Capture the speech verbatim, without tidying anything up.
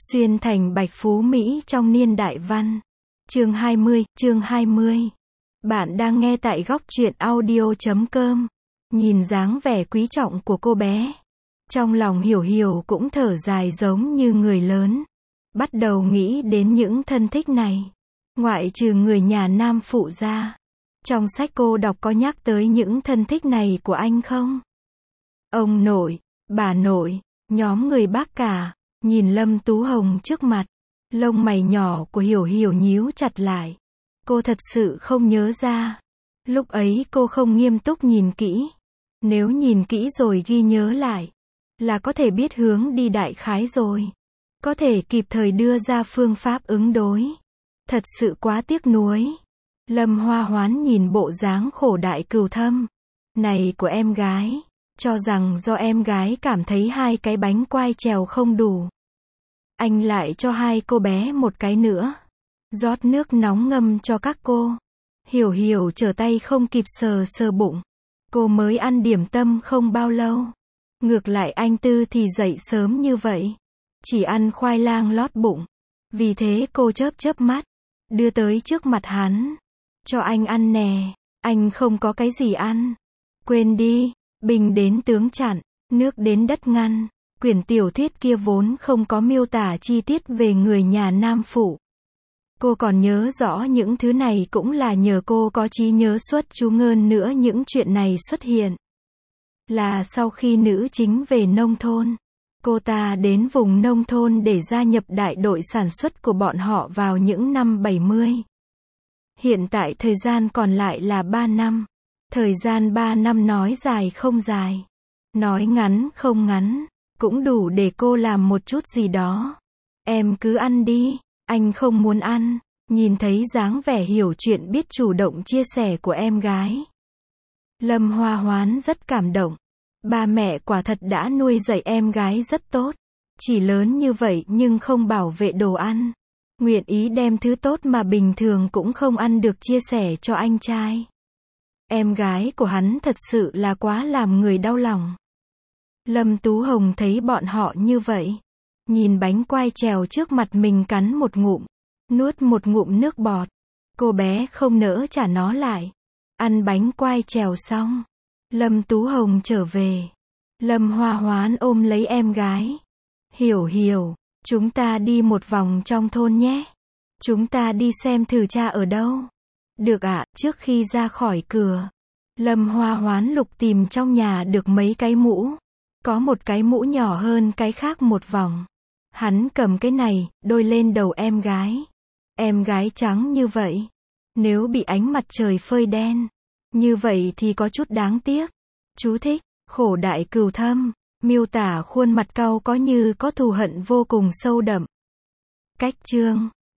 Xuyên thành Bạch Phú Mỹ trong niên đại văn. Chương hai mươi, chương hai mươi. Bạn đang nghe tại góc truyện audio chấm com. Nhìn dáng vẻ quý trọng của cô bé, trong lòng Hiểu Hiểu cũng thở dài giống như người lớn. Bắt đầu nghĩ đến những thân thích này. Ngoại trừ người nhà nam phụ ra, trong sách cô đọc có nhắc tới những thân thích này của anh không? Ông nội, bà nội, nhóm người bác cả. Nhìn Lâm Tú Hồng trước mặt, lông mày nhỏ của Hiểu Hiểu nhíu chặt lại. Cô thật sự không nhớ ra. Lúc ấy cô không nghiêm túc nhìn kỹ. Nếu nhìn kỹ rồi ghi nhớ lại, là có thể biết hướng đi đại khái rồi. Có thể kịp thời đưa ra phương pháp ứng đối. Thật sự quá tiếc nuối. Lâm Hoa Hoán nhìn bộ dáng khổ đại cừu thâm này của em gái, cho rằng do em gái cảm thấy hai cái bánh quai trèo không đủ. Anh lại cho hai cô bé một cái nữa. Rót nước nóng ngâm cho các cô. Hiểu Hiểu trở tay không kịp sờ sờ bụng. Cô mới ăn điểm tâm không bao lâu. Ngược lại anh Tư thì dậy sớm như vậy, chỉ ăn khoai lang lót bụng. Vì thế cô chớp chớp mắt, đưa tới trước mặt hắn. Cho anh ăn nè, anh không có cái gì ăn. Quên đi, binh đến tướng chặn, nước đến đất ngăn. Quyển tiểu thuyết kia vốn không có miêu tả chi tiết về người nhà nam phụ. Cô còn nhớ rõ những thứ này cũng là nhờ cô có trí nhớ xuất chú ngơn nữa. Những chuyện này xuất hiện là sau khi nữ chính về nông thôn. Cô ta đến vùng nông thôn để gia nhập đại đội sản xuất của bọn họ vào những năm bảy mươi. Hiện tại thời gian còn lại là ba năm. Thời gian ba năm nói dài không dài, nói ngắn không ngắn, cũng đủ để cô làm một chút gì đó. Em cứ ăn đi, anh không muốn ăn. Nhìn thấy dáng vẻ hiểu chuyện biết chủ động chia sẻ của em gái, Lâm Hoa Hoán rất cảm động. Ba mẹ quả thật đã nuôi dạy em gái rất tốt. Chỉ lớn như vậy nhưng không bảo vệ đồ ăn. Nguyện ý đem thứ tốt mà bình thường cũng không ăn được chia sẻ cho anh trai. Em gái của hắn thật sự là quá làm người đau lòng. Lâm Tú Hồng thấy bọn họ như vậy, nhìn bánh quai trèo trước mặt mình cắn một ngụm, nuốt một ngụm nước bọt. Cô bé không nỡ trả nó lại. Ăn bánh quai trèo xong, Lâm Tú Hồng trở về. Lâm Hoa Hoán ôm lấy em gái. Hiểu Hiểu, chúng ta đi một vòng trong thôn nhé. Chúng ta đi xem thử cha ở đâu. Được ạ. Trước khi ra khỏi cửa, Lâm Hoa Hoán lục tìm trong nhà được mấy cái mũ. Có một cái mũ nhỏ hơn cái khác một vòng. Hắn cầm cái này, đôi lên đầu em gái. Em gái trắng như vậy, nếu bị ánh mặt trời phơi đen như vậy thì có chút đáng tiếc. Chú thích: khổ đại cừu thâm, miêu tả khuôn mặt cau có như có thù hận vô cùng sâu đậm. Cách chương